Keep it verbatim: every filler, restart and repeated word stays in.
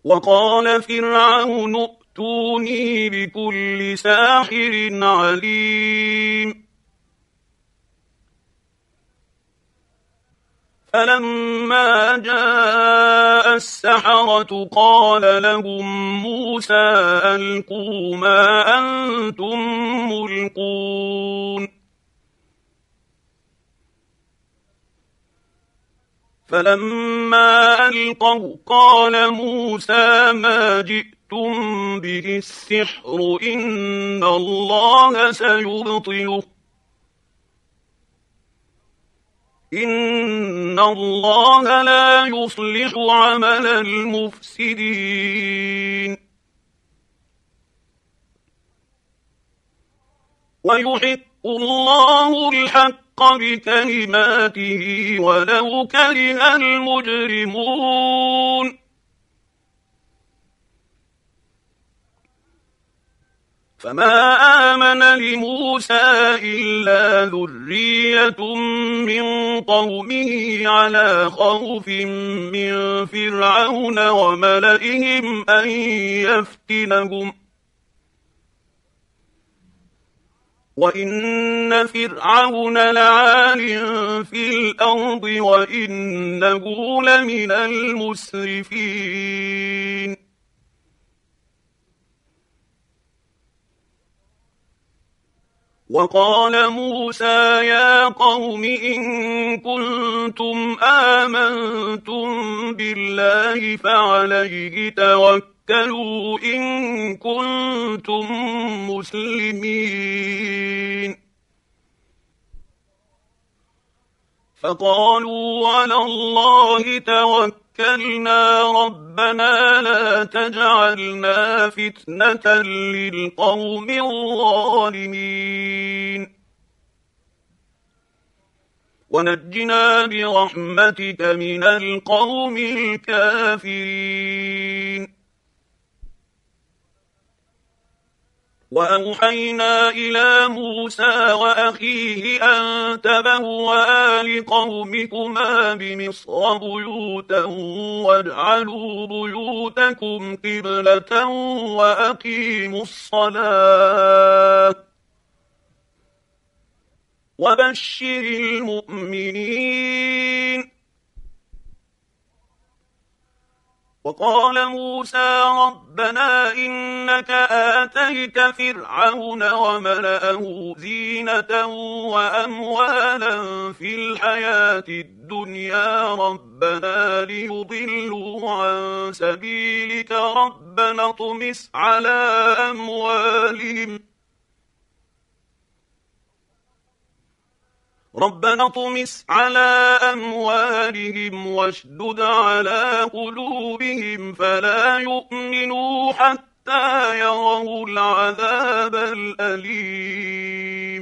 وقال فرعون ائتوني بكل ساحر عليم. فلما جاء السحرة قال لهم موسى ألقوا ما أنتم ملقون. فلما ألقوا قال موسى ما جئتم به السحر إن الله سيبطله إن الله لا يصلح عمل المفسدين ويحق الله الحق بكلماته ولو كره المجرمون. فما آمن لموسى إلا ذرية من قومه على خوف من فرعون وملئهم أن يفتنهم وإن فرعون لعال في الأرض وإنه لمن المسرفين. وقال موسى يا قوم إن كنتم آمنتم بالله فعليه توكلوا إن كنتم مسلمين. فقالوا على الله توكلنا ربنا لا تجعلنا فتنة للقوم الظالمين ونجنا برحمتك من القوم الكافرين. وأوحينا إلى موسى وأخيه أن تبوأ لقومكما بمصر بيوتا واجعلوا بيوتكم قبلة وأقيموا الصلاة وبشر المؤمنين. وقال موسى ربنا إنك آتيت فرعون وملأه زينة وأموالا في الحياة الدنيا ربنا ليضلوا عن سبيلك ربنا اطمس على أموالهم ربنا اطمس على أموالهم واشدد على قلوبهم فلا يؤمنوا حتى يروا العذاب الأليم.